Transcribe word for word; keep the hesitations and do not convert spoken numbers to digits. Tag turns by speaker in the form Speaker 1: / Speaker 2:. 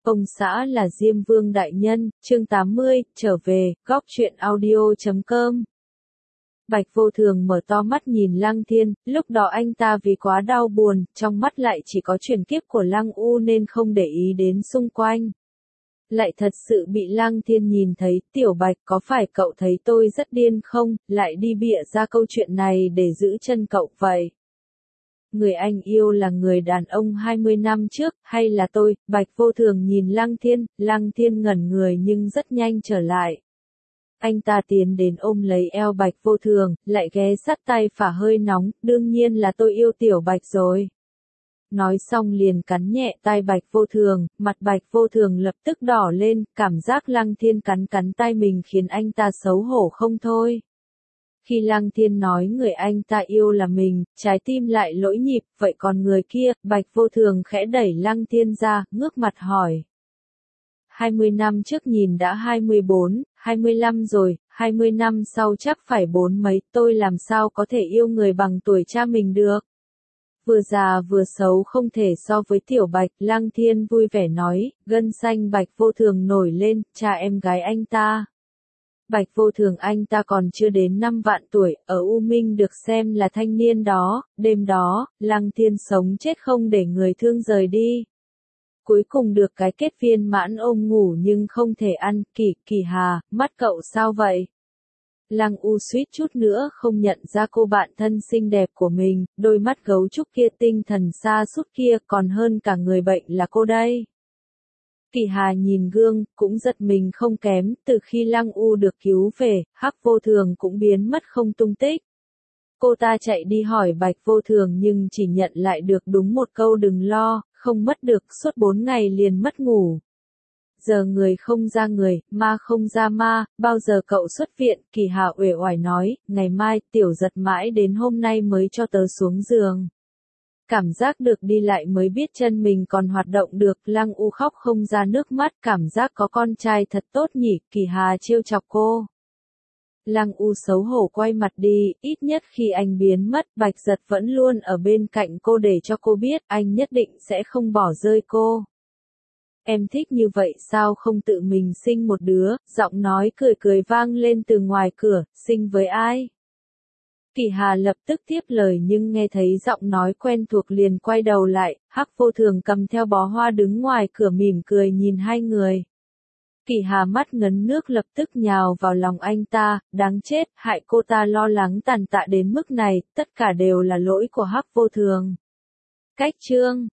Speaker 1: Ông xã là Diêm Vương đại nhân, chương tám mươi, trở về, góc truyện audio chấm com. Bạch Vô Thường mở to mắt nhìn Lăng Thiên, lúc đó anh ta vì quá đau buồn, trong mắt lại chỉ có truyền kiếp của Lăng U nên không để ý đến xung quanh. Lại thật sự bị Lăng Thiên nhìn thấy, Tiểu Bạch có phải cậu thấy tôi rất điên không, lại đi bịa ra câu chuyện này để giữ chân cậu vậy? Người anh yêu là người đàn ông hai mươi năm trước, hay là tôi? Bạch Vô Thường nhìn Lăng Thiên, Lăng Thiên ngẩn người nhưng rất nhanh trở lại. Anh ta tiến đến ôm lấy eo Bạch Vô Thường, lại ghé sát tay phả hơi nóng, đương nhiên là tôi yêu Tiểu Bạch rồi. Nói xong liền cắn nhẹ tai Bạch Vô Thường, mặt Bạch Vô Thường lập tức đỏ lên, cảm giác Lăng Thiên cắn cắn tai mình khiến anh ta xấu hổ không thôi. Khi Lăng Thiên nói người anh ta yêu là mình, trái tim lại lỗi nhịp, vậy còn người kia? Bạch Vô Thường khẽ đẩy Lăng Thiên ra, ngước mặt hỏi. hai mươi năm trước nhìn đã hai mươi bốn, hai mươi lăm rồi, hai mươi năm sau chắc phải bốn mấy, tôi làm sao có thể yêu người bằng tuổi cha mình được? Vừa già vừa xấu không thể so với Tiểu Bạch, Lăng Thiên vui vẻ nói, gân xanh Bạch Vô Thường nổi lên, cha em gái anh ta. Bạch Vô Thường anh ta còn chưa đến năm vạn tuổi, ở U Minh được xem là thanh niên đó, đêm đó, Lăng Thiên sống chết không để người thương rời đi. Cuối cùng được cái kết viên mãn ôm ngủ nhưng không thể ăn, Kỳ, Kỳ Hà, mắt cậu sao vậy? Lăng U suýt chút nữa không nhận ra cô bạn thân xinh đẹp của mình, đôi mắt gấu trúc kia tinh thần xa sút kia còn hơn cả người bệnh là cô đây. Kỳ Hà nhìn gương, cũng giật mình không kém, từ khi Lăng U được cứu về, Hắc Vô Thường cũng biến mất không tung tích. Cô ta chạy đi hỏi Bạch Vô Thường nhưng chỉ nhận lại được đúng một câu đừng lo, không mất được, suốt bốn ngày liền mất ngủ. Giờ người không ra người, ma không ra ma, bao giờ cậu xuất viện? Kỳ Hà uể oải nói, ngày mai, Tiểu Giật mãi đến hôm nay mới cho tớ xuống giường. Cảm giác được đi lại mới biết chân mình còn hoạt động được, Lăng U khóc không ra nước mắt, cảm giác có con trai thật tốt nhỉ, Kỳ Hà trêu chọc cô. Lăng U xấu hổ quay mặt đi, ít nhất khi anh biến mất, Bạch Giật vẫn luôn ở bên cạnh cô để cho cô biết, anh nhất định sẽ không bỏ rơi cô. Em thích như vậy sao không tự mình sinh một đứa, giọng nói cười cười vang lên từ ngoài cửa, sinh với ai? Kỳ Hà lập tức tiếp lời nhưng nghe thấy giọng nói quen thuộc liền quay đầu lại, Hắc Vô Thường cầm theo bó hoa đứng ngoài cửa mỉm cười nhìn hai người. Kỳ Hà mắt ngấn nước lập tức nhào vào lòng anh ta, đáng chết, hại cô ta lo lắng tàn tạ đến mức này, tất cả đều là lỗi của Hắc Vô Thường. Cách chương